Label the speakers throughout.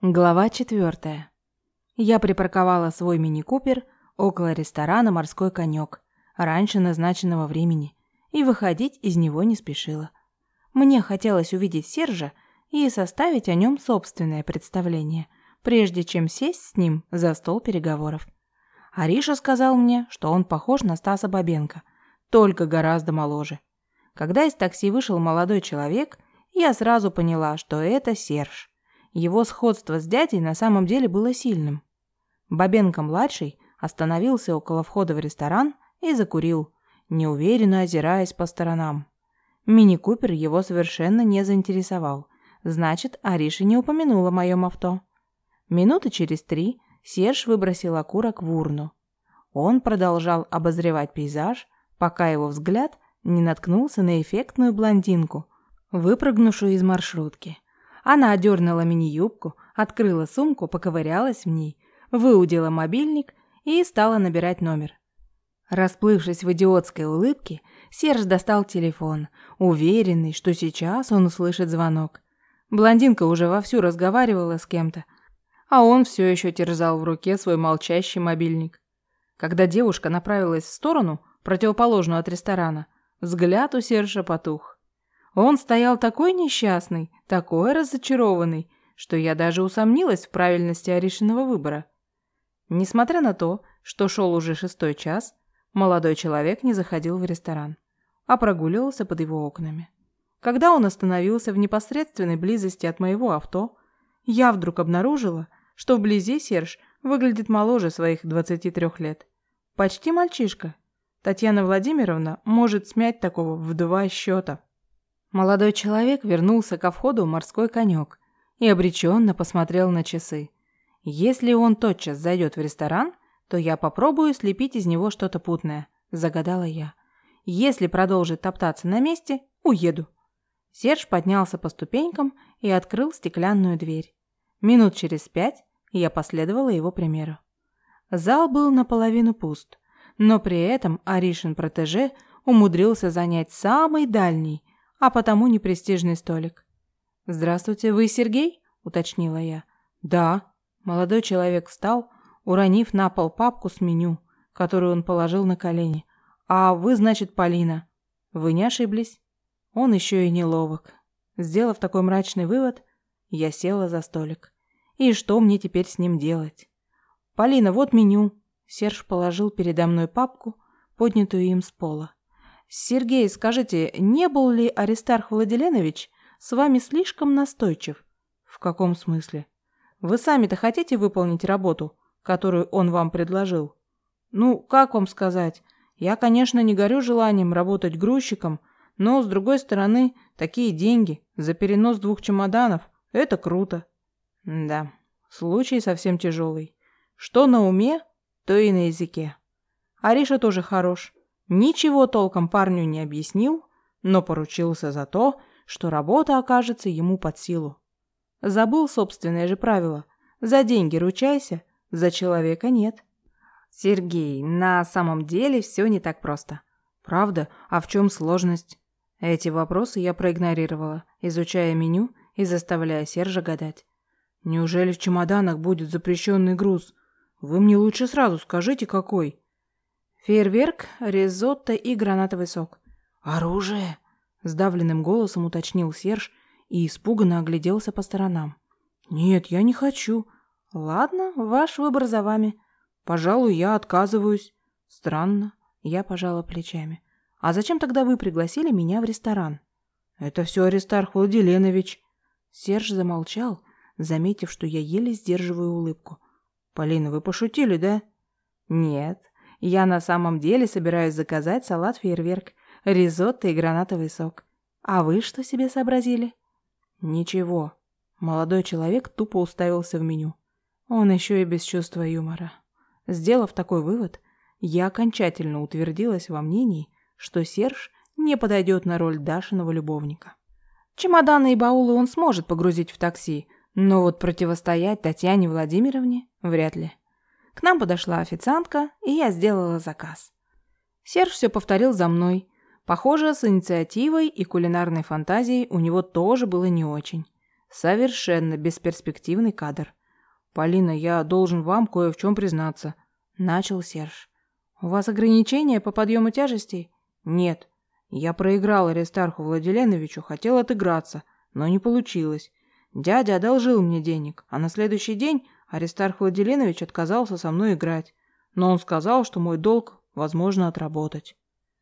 Speaker 1: Глава 4. Я припарковала свой мини-купер около ресторана «Морской конек» раньше назначенного времени и выходить из него не спешила. Мне хотелось увидеть Сержа и составить о нем собственное представление, прежде чем сесть с ним за стол переговоров. Ариша сказал мне, что он похож на Стаса Бабенко, только гораздо моложе. Когда из такси вышел молодой человек, я сразу поняла, что это Серж. Его сходство с дядей на самом деле было сильным. Бабенко-младший остановился около входа в ресторан и закурил, неуверенно озираясь по сторонам. Мини-купер его совершенно не заинтересовал. Значит, Ариша не упомянула о моем авто. Минуты через 3 Серж выбросил окурок в урну. Он продолжал обозревать пейзаж, пока его взгляд не наткнулся на эффектную блондинку, выпрыгнувшую из маршрутки. Она одернула мини-юбку, открыла сумку, поковырялась в ней, выудила мобильник и стала набирать номер. Расплывшись в идиотской улыбке, Серж достал телефон, уверенный, что сейчас он услышит звонок. Блондинка уже вовсю разговаривала с кем-то, а он все еще терзал в руке свой молчащий мобильник. Когда девушка направилась в сторону, противоположную от ресторана, взгляд у Сержа потух. Он стоял такой несчастный, такой разочарованный, что я даже усомнилась в правильности Аришиного выбора. Несмотря на то, что шел уже 6-й час, молодой человек не заходил в ресторан, а прогуливался под его окнами. Когда он остановился в непосредственной близости от моего авто, я вдруг обнаружила, что вблизи Серж выглядит моложе своих 23 лет. Почти мальчишка. Татьяна Владимировна может смять такого в 2 счета. Молодой человек вернулся ко входу в «Морской конек» и обреченно посмотрел на часы. «Если он тотчас зайдет в ресторан, то я попробую слепить из него что-то путное», – загадала я. «Если продолжит топтаться на месте, уеду». Серж поднялся по ступенькам и открыл стеклянную дверь. Минут через 5 я последовала его примеру. Зал был наполовину пуст, но при этом Аришин протеже умудрился занять самый дальний, а потому непрестижный столик. «Здравствуйте, вы Сергей?» – уточнила я. «Да». Молодой человек встал, уронив на пол папку с меню, которую он положил на колени. «А вы, значит, Полина. Вы не ошиблись?» Он еще и неловок. Сделав такой мрачный вывод, я села за столик. «И что мне теперь с ним делать?» «Полина, вот меню». Серж положил передо мной папку, поднятую им с пола. «Сергей, скажите, не был ли Аристарх Владиленович с вами слишком настойчив?» «В каком смысле? Вы сами-то хотите выполнить работу, которую он вам предложил?» «Ну, как вам сказать? Я, конечно, не горю желанием работать грузчиком, но, с другой стороны, такие деньги за перенос 2 чемоданов – это круто». «Да, случай совсем тяжелый. Что на уме, то и на языке. Ариша тоже хорош. Ничего толком парню не объяснил, но поручился за то, что работа окажется ему под силу. Забыл собственное же правило: за деньги ручайся, за человека нет. Сергей, на самом деле все не так просто. Правда? А в чем сложность? Эти вопросы я проигнорировала, изучая меню и заставляя Сержа гадать. Неужели в чемоданах будет запрещенный груз? Вы мне лучше сразу скажите, какой. Фейерверк, ризотто и гранатовый сок. «Оружие!» – сдавленным голосом уточнил Серж и испуганно огляделся по сторонам. «Нет, я не хочу». «Ладно, ваш выбор за вами. Пожалуй, я отказываюсь». «Странно». Я пожала плечами. «А зачем тогда вы пригласили меня в ресторан?» «Это все Аристарх Владиленович». Серж замолчал, заметив, что я еле сдерживаю улыбку. «Полина, вы пошутили, да?» «Нет. Я на самом деле собираюсь заказать салат-фейерверк, ризотто и гранатовый сок. А вы что себе сообразили?» «Ничего». Молодой человек тупо уставился в меню. Он еще и без чувства юмора. Сделав такой вывод, я окончательно утвердилась во мнении, что Серж не подойдет на роль Дашиного любовника. Чемоданы и баулы он сможет погрузить в такси, но вот противостоять Татьяне Владимировне вряд ли. К нам подошла официантка, и я сделала заказ. Серж все повторил за мной. Похоже, с инициативой и кулинарной фантазией у него тоже было не очень. Совершенно бесперспективный кадр. «Полина, я должен вам кое в чем признаться», – начал Серж. «У вас ограничения по подъему тяжестей?» «Нет. Я проиграл Аристарху Владиленовичу, хотел отыграться, но не получилось. Дядя одолжил мне денег, а на следующий день Аристарх Владиленович отказался со мной играть. Но он сказал, что мой долг возможно отработать».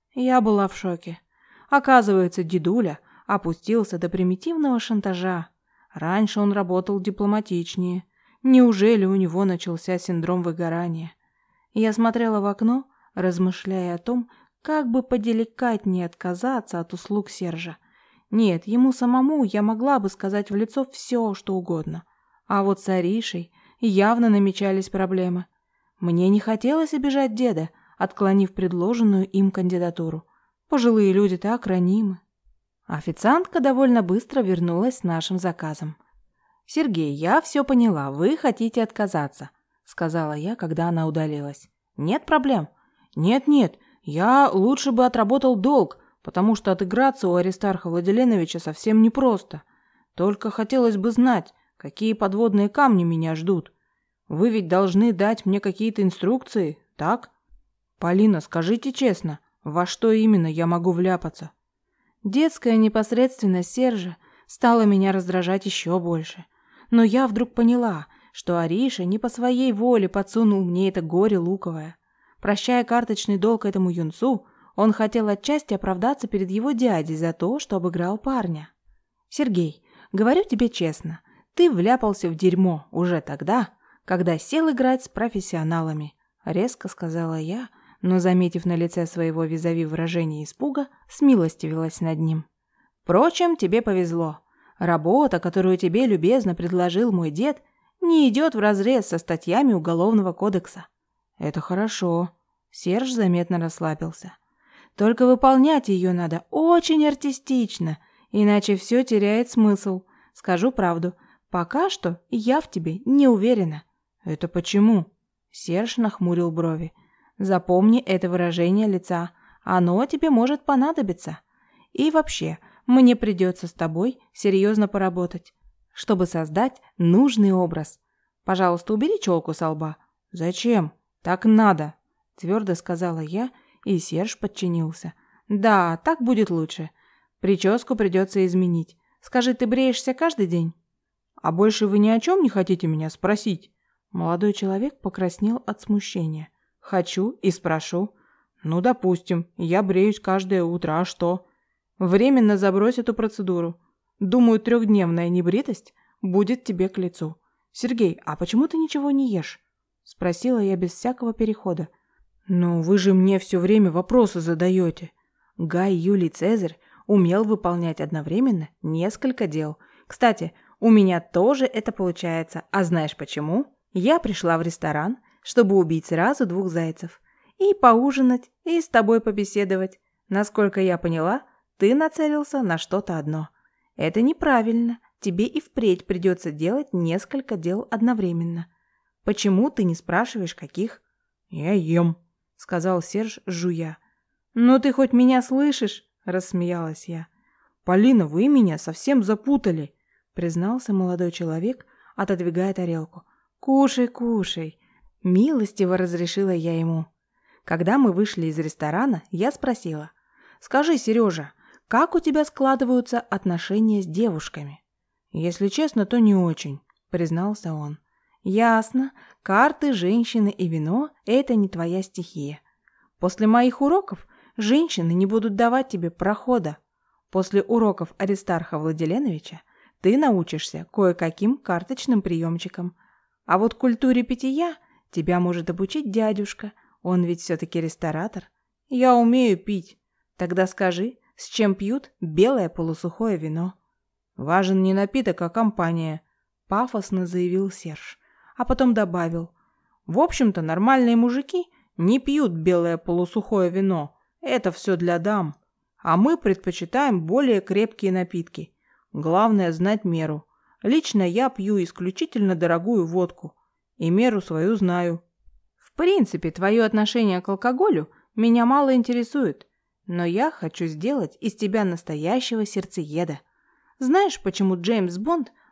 Speaker 1: Я была в шоке. Оказывается, дедуля опустился до примитивного шантажа. Раньше он работал дипломатичнее. Неужели у него начался синдром выгорания? Я смотрела в окно, размышляя о том, как бы поделикатнее отказаться от услуг Сержа. Нет, ему самому я могла бы сказать в лицо все, что угодно. А вот с Аришей явно намечались проблемы. Мне не хотелось обижать деда, отклонив предложенную им кандидатуру. Пожилые люди так ранимы. Официантка довольно быстро вернулась с нашим заказом. «Сергей, я все поняла, вы хотите отказаться», — сказала я, когда она удалилась. «Нет проблем». «Нет, я лучше бы отработал долг, потому что отыграться у Аристарха Владиленовича совсем непросто. Только хотелось бы знать, какие подводные камни меня ждут. Вы ведь должны дать мне какие-то инструкции, так? Полина, скажите честно, во что именно я могу вляпаться?» Детская непосредственность Сержа стала меня раздражать еще больше. Но я вдруг поняла, что Ариша не по своей воле подсунул мне это горе луковое. Прощая карточный долг этому юнцу, он хотел отчасти оправдаться перед его дядей за то, что обыграл парня. «Сергей, говорю тебе честно, ты вляпался в дерьмо уже тогда, когда сел играть с профессионалами», — резко сказала я, но, заметив на лице своего визави выражение испуга, смилостивилась над ним. «Впрочем, тебе повезло. Работа, которую тебе любезно предложил мой дед, не идет вразрез со статьями Уголовного кодекса». «Это хорошо». Серж заметно расслабился. «Только выполнять ее надо очень артистично, иначе все теряет смысл. Скажу правду, пока что я в тебе не уверена». «Это почему?» Серж нахмурил брови. «Запомни это выражение лица. Оно тебе может понадобиться. И вообще, мне придется с тобой серьезно поработать, чтобы создать нужный образ. Пожалуйста, убери челку со лба». «Зачем? Так надо», — твердо сказала я, и Серж подчинился. «Да, так будет лучше. Прическу придется изменить. Скажи, ты бреешься каждый день?» «А больше вы ни о чем не хотите меня спросить?» Молодой человек покраснел от смущения. «Хочу и спрошу». «Ну, допустим, я бреюсь каждое утро, а что?» «Временно забрось эту процедуру. Думаю, 3-дневная небритость будет тебе к лицу». «Сергей, а почему ты ничего не ешь?» Спросила я без всякого перехода. «Ну, вы же мне все время вопросы задаете». Гай Юлий Цезарь умел выполнять одновременно несколько дел. Кстати, у меня тоже это получается. А знаешь почему? Я пришла в ресторан, чтобы убить сразу 2 зайцев. И поужинать, и с тобой побеседовать. Насколько я поняла, ты нацелился на что-то одно. Это неправильно. Тебе и впредь придется делать несколько дел одновременно. Почему ты не спрашиваешь, каких? «Я ем», — сказал Серж, жуя. «Ну ты хоть меня слышишь?» — рассмеялась я. «Полина, вы меня совсем запутали», — признался молодой человек, отодвигая тарелку. «Кушай, кушай», — милостиво разрешила я ему. Когда мы вышли из ресторана, я спросила: «Скажи, Сережа, как у тебя складываются отношения с девушками?» «Если честно, то не очень», — признался он. «Ясно. Карты, женщины и вино – это не твоя стихия. После моих уроков женщины не будут давать тебе прохода. После уроков Аристарха Владиленовича ты научишься кое-каким карточным приемчикам. А вот культуре питья тебя может обучить дядюшка. Он ведь все-таки ресторатор. Я умею пить. Тогда скажи, с чем пьют белое полусухое вино?» «Важен не напиток, а компания», – пафосно заявил Серж. А потом добавил: «В общем-то, нормальные мужики не пьют белое полусухое вино. Это все для дам. А мы предпочитаем более крепкие напитки. Главное знать меру. Лично я пью исключительно дорогую водку. И меру свою знаю». «В принципе, твое отношение к алкоголю меня мало интересует. Но я хочу сделать из тебя настоящего сердцееда. Знаешь, почему Джеймс Бонд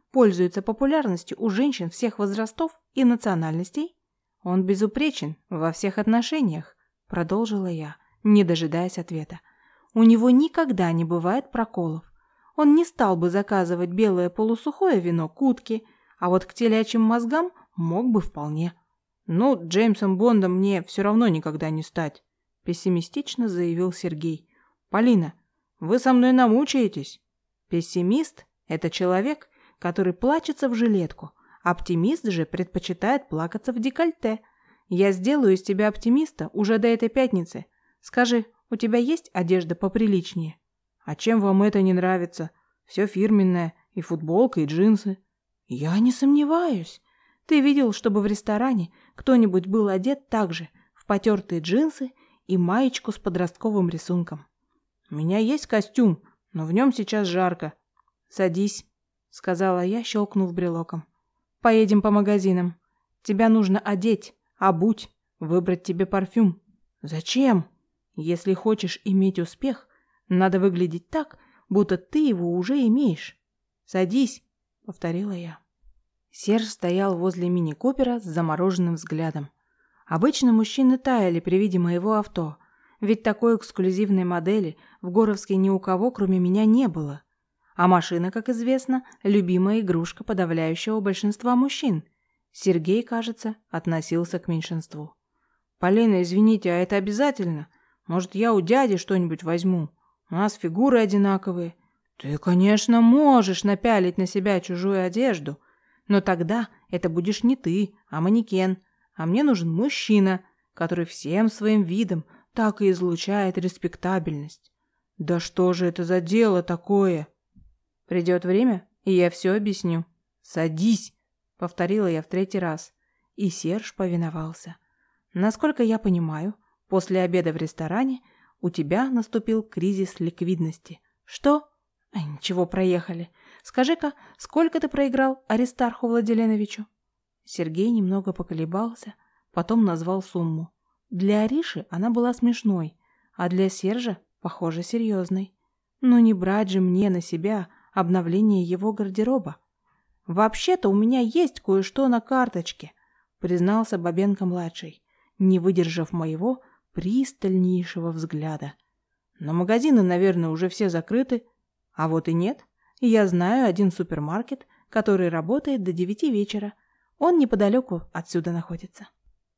Speaker 1: пользуется популярностью у женщин всех возрастов и национальностей? Он безупречен во всех отношениях, продолжила я, не дожидаясь ответа. У него никогда не бывает проколов. Он не стал бы заказывать белое полусухое вино к утке, а вот к телячьим мозгам мог бы вполне. «Ну, Джеймсом Бондом мне все равно никогда не стать», – пессимистично заявил Сергей. «Полина, вы со мной намучаетесь». Пессимист – это человек, который плачется в жилетку. Оптимист же предпочитает плакаться в декольте. Я сделаю из тебя оптимиста уже до этой пятницы. Скажи, у тебя есть одежда поприличнее? А чем вам это не нравится? Все фирменное, и футболка, и джинсы. Я не сомневаюсь. Ты видел, чтобы в ресторане кто-нибудь был одет так же, в потертые джинсы и маечку с подростковым рисунком? У меня есть костюм, но в нем сейчас жарко. Садись, сказала я, щелкнув брелоком. Поедем по магазинам. Тебя нужно одеть, обуть, выбрать тебе парфюм. Зачем? Если хочешь иметь успех, надо выглядеть так, будто ты его уже имеешь. Садись, повторила я. Серж стоял возле мини-купера с замороженным взглядом. Обычно мужчины таяли при виде моего авто, ведь такой эксклюзивной модели в Горовске ни у кого, кроме меня, не было. А машина, как известно, любимая игрушка подавляющего большинства мужчин. Сергей, кажется, относился к меньшинству. «Полина, извините, а это обязательно? Может, я у дяди что-нибудь возьму? У нас фигуры одинаковые». «Ты, конечно, можешь напялить на себя чужую одежду, но тогда это будешь не ты, а манекен. А мне нужен мужчина, который всем своим видом так и излучает респектабельность». «Да что же это за дело такое?» «Придет время, и я все объясню». «Садись», — повторила я в 3-й раз. И Серж повиновался. «Насколько я понимаю, после обеда в ресторане у тебя наступил кризис ликвидности». «Что?» «Ничего, проехали. Скажи-ка, сколько ты проиграл Аристарху Владиленовичу?» Сергей немного поколебался, потом назвал сумму. Для Ариши она была смешной, а для Сержа, похоже, серьезной. Но не брать же мне на себя обновление его гардероба. «Вообще-то у меня есть кое-что на карточке», — признался Бабенко-младший, не выдержав моего пристальнейшего взгляда. «Но магазины, наверное, уже все закрыты. А вот и нет. Я знаю один супермаркет, который работает до 9 вечера. Он неподалеку отсюда находится».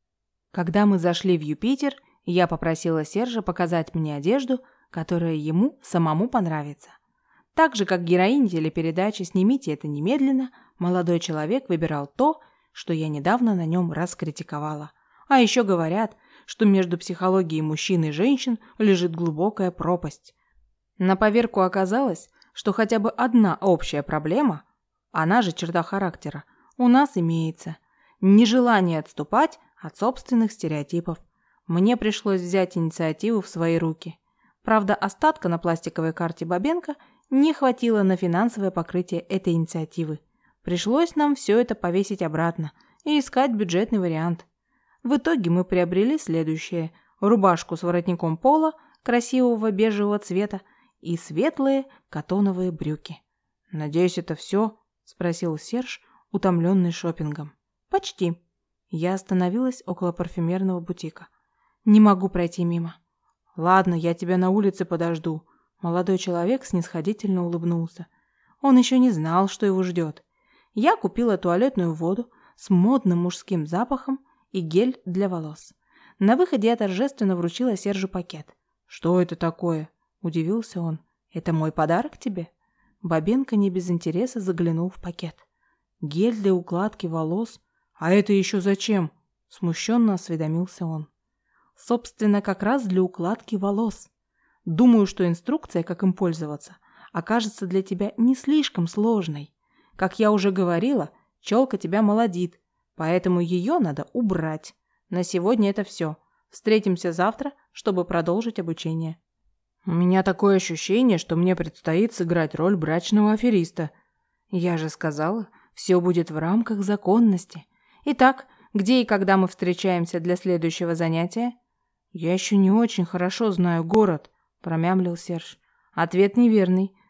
Speaker 1: Когда мы зашли в Юпитер, я попросила Сержа показать мне одежду, которая ему самому понравится. Так же, как героинь телепередачи «Снимите это немедленно», молодой человек выбирал то, что я недавно на нем раскритиковала. А еще говорят, что между психологией мужчин и женщин лежит глубокая пропасть. На поверку оказалось, что хотя бы одна общая проблема, она же черта характера, у нас имеется. Нежелание отступать от собственных стереотипов. Мне пришлось взять инициативу в свои руки. Правда, остатка на пластиковой карте Бабенко не хватило на финансовое покрытие этой инициативы. Пришлось нам все это повесить обратно и искать бюджетный вариант. В итоге мы приобрели следующее: рубашку с воротником пола красивого бежевого цвета и светлые катоновые брюки. «Надеюсь, это все?» – спросил Серж, утомленный шопингом. «Почти». Я остановилась около парфюмерного бутика. «Не могу пройти мимо». «Ладно, я тебя на улице подожду». Молодой человек снисходительно улыбнулся. Он еще не знал, что его ждет. Я купила туалетную воду с модным мужским запахом и гель для волос. На выходе я торжественно вручила Сержу пакет. «Что это такое?» – удивился он. «Это мой подарок тебе?» Бабенко не без интереса заглянул в пакет. «Гель для укладки волос? А это еще зачем?» – смущенно осведомился он. «Собственно, как раз для укладки волос. Думаю, что инструкция, как им пользоваться, окажется для тебя не слишком сложной. Как я уже говорила, челка тебя молодит, поэтому ее надо убрать. На сегодня это все. Встретимся завтра, чтобы продолжить обучение». «У меня такое ощущение, что мне предстоит сыграть роль брачного афериста». «Я же сказала, все будет в рамках законности. Итак, где и когда мы встречаемся для следующего занятия?» «Я еще не очень хорошо знаю город», – промямлил Серж. «Ответ неверный.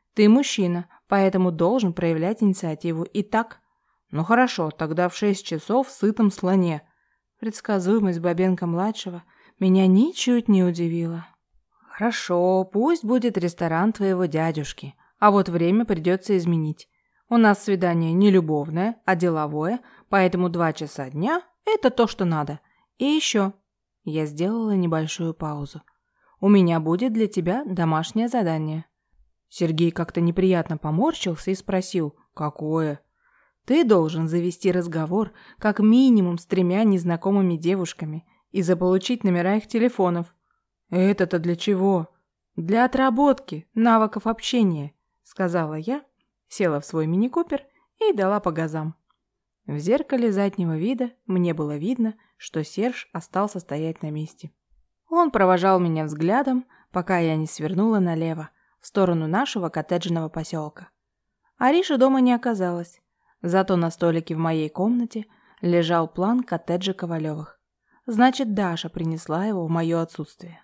Speaker 1: Ты мужчина, поэтому должен проявлять инициативу. Итак, ну хорошо, тогда в 6 часов в сытом слоне. Предсказуемость Бабенко-младшего меня ничуть не удивила. Хорошо, пусть будет ресторан твоего дядюшки, а вот время придется изменить. У нас свидание не любовное, а деловое, поэтому 2 часа дня – это то, что надо. И еще. Я сделала небольшую паузу. У меня будет для тебя домашнее задание. Сергей как-то неприятно поморщился и спросил: «Какое?» «Ты должен завести разговор как минимум с 3 незнакомыми девушками и заполучить номера их телефонов». «Это-то для чего?» «Для отработки навыков общения», — сказала я, села в свой мини-купер и дала по газам. В зеркале заднего вида мне было видно, что Серж остался стоять на месте. Он провожал меня взглядом, пока я не свернула налево, в сторону нашего коттеджного поселка. Ариши дома не оказалось, зато на столике в моей комнате лежал план коттеджа Ковалевых. Значит, Даша принесла его в мое отсутствие.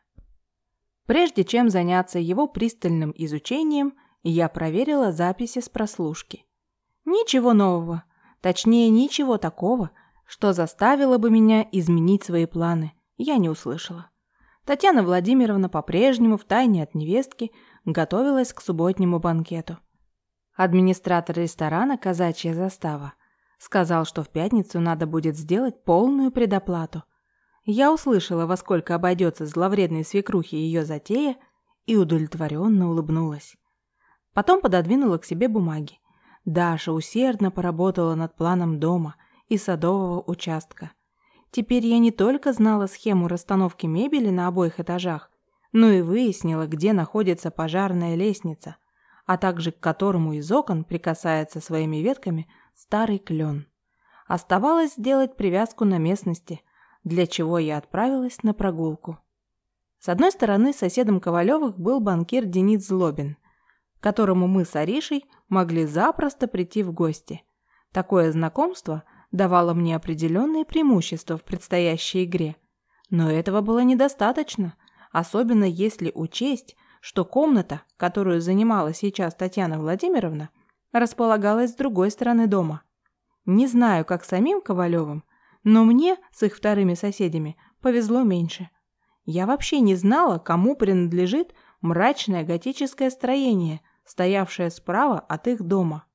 Speaker 1: Прежде чем заняться его пристальным изучением, я проверила записи с прослушки. Ничего нового, точнее, ничего такого, что заставило бы меня изменить свои планы, я не услышала. Татьяна Владимировна по-прежнему втайне от невестки готовилась к субботнему банкету. Администратор ресторана «Казачья застава» сказал, что в пятницу надо будет сделать полную предоплату. Я услышала, во сколько обойдется зловредной свекрухе ее затея, и удовлетворенно улыбнулась. Потом пододвинула к себе бумаги. Даша усердно поработала над планом дома и садового участка. Теперь я не только знала схему расстановки мебели на обоих этажах, но и выяснила, где находится пожарная лестница, а также к которому из окон прикасается своими ветками старый клен. Оставалось сделать привязку на местности, для чего я отправилась на прогулку. С одной стороны, соседом Ковалевых был банкир Денис Злобин, к которому мы с Аришей могли запросто прийти в гости. Такое знакомство давало мне определенные преимущества в предстоящей игре. Но этого было недостаточно, особенно если учесть, что комната, которую занимала сейчас Татьяна Владимировна, располагалась с другой стороны дома. Не знаю, как самим Ковалевым, но мне с их вторыми соседями повезло меньше. Я вообще не знала, кому принадлежит мрачное готическое строение, стоявшее справа от их дома.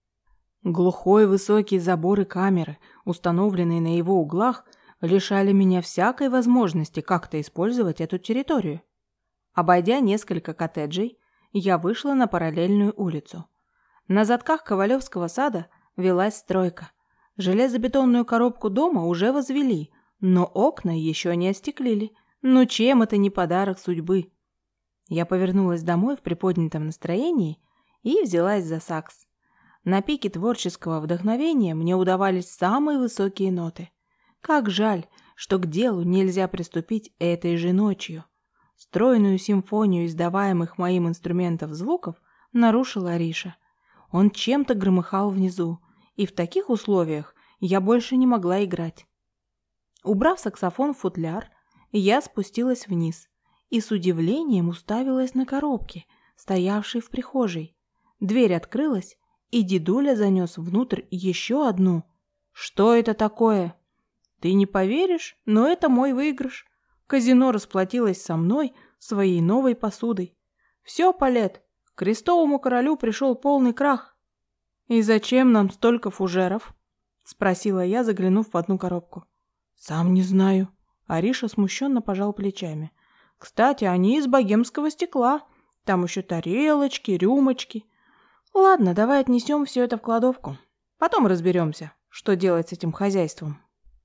Speaker 1: Глухой высокий забор и камеры, установленные на его углах, лишали меня всякой возможности как-то использовать эту территорию. Обойдя несколько коттеджей, я вышла на параллельную улицу. На задках Ковалевского сада велась стройка. Железобетонную коробку дома уже возвели, но окна еще не остеклили. Ну чем это не подарок судьбы? Я повернулась домой в приподнятом настроении и взялась за сакс. На пике творческого вдохновения мне удавались самые высокие ноты. Как жаль, что к делу нельзя приступить этой же ночью. Стройную симфонию издаваемых моим инструментом звуков нарушил Ариша. Он чем-то громыхал внизу, и в таких условиях я больше не могла играть. Убрав саксофон в футляр, я спустилась вниз и с удивлением уставилась на коробки, стоявшие в прихожей. Дверь открылась, и дедуля занес внутрь еще одну. «Что это такое?» «Ты не поверишь, но это мой выигрыш. Казино расплатилось со мной своей новой посудой. Все, Палет, к крестовому королю пришел полный крах». «И зачем нам столько фужеров?» — спросила я, заглянув в одну коробку. «Сам не знаю». Ариша смущенно пожал плечами. «Кстати, они из богемского стекла. Там еще тарелочки, рюмочки. Ладно, давай отнесем все это в кладовку. Потом разберемся, что делать с этим хозяйством».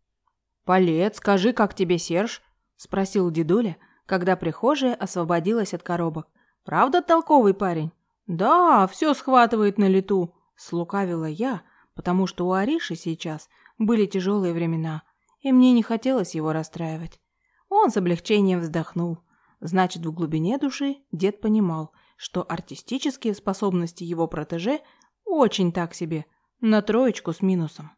Speaker 1: «Палет, скажи, как тебе Серж?» — спросил дедуля, когда прихожая освободилась от коробок. «Правда толковый парень?» «Да, все схватывает на лету», — слукавила я, потому что у Ариши сейчас были тяжелые времена, и мне не хотелось его расстраивать. Он с облегчением вздохнул. Значит, в глубине души дед понимал, что артистические способности его протеже очень так себе, на 3 с минусом.